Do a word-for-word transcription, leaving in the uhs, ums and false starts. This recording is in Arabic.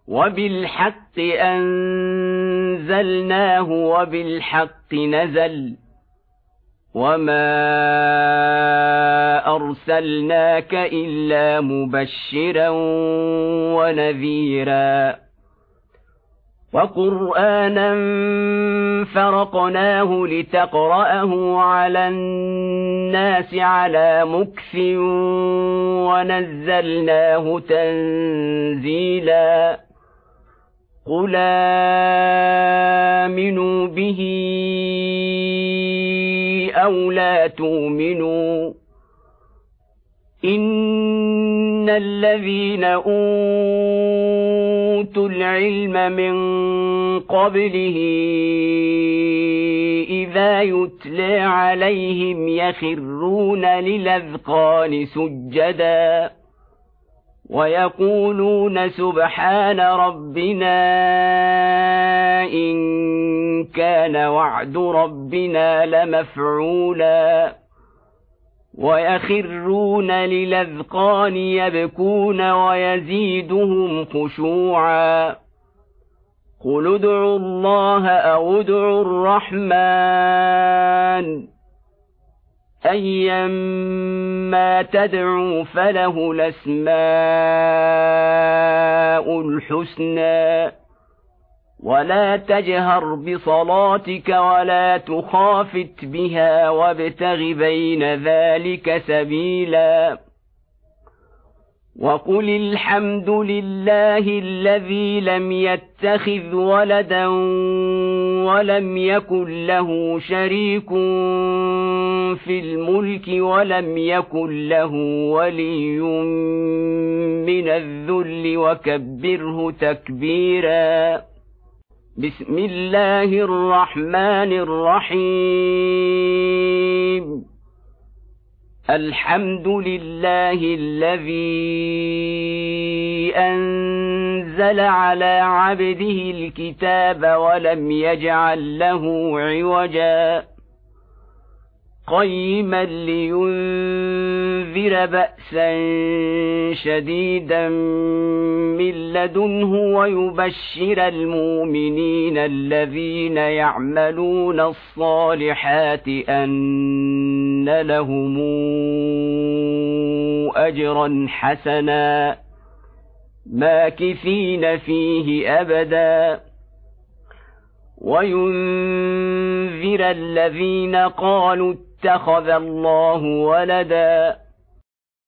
وبالحق أنزلناه وبالحق نزل وما أرسلناك إلا مبشرا ونذيرا وقرآنا فرقناه لتقرأه على الناس على مكث ونزلناه تنزيلا قل آمنوا به أو لا تؤمنوا إن الذين أوتوا العلم من قبله إذا يتلى عليهم يخرون للأذقان سجدا ويقولون سبحان ربنا إن كان وعد ربنا لمفعولا ويخرون للأذقان يبكون ويزيدهم خشوعا قل ادعوا الله أو ادعوا الرحمن أيما تدعوا فله الأسماء الحسنى ولا تجهر بصلاتك ولا تخافت بها وابتغ بين ذلك سبيلا وقل الحمد لله الذي لم يتخذ ولدا ولم يكن له شريك في الملك ولم يكن له ولي من الذل وكبره تكبيرا بسم الله الرحمن الرحيم الحمد لله الذي أنزل على عبده الكتاب ولم يجعل له عوجا قيما لينذر بأسا شديدا من لدنه ويبشر المؤمنين الذين يعملون الصالحات أن لهم أجرا حسنا ماكثين فيه أبدا وينذر الذين قالوا اتخذ الله ولدا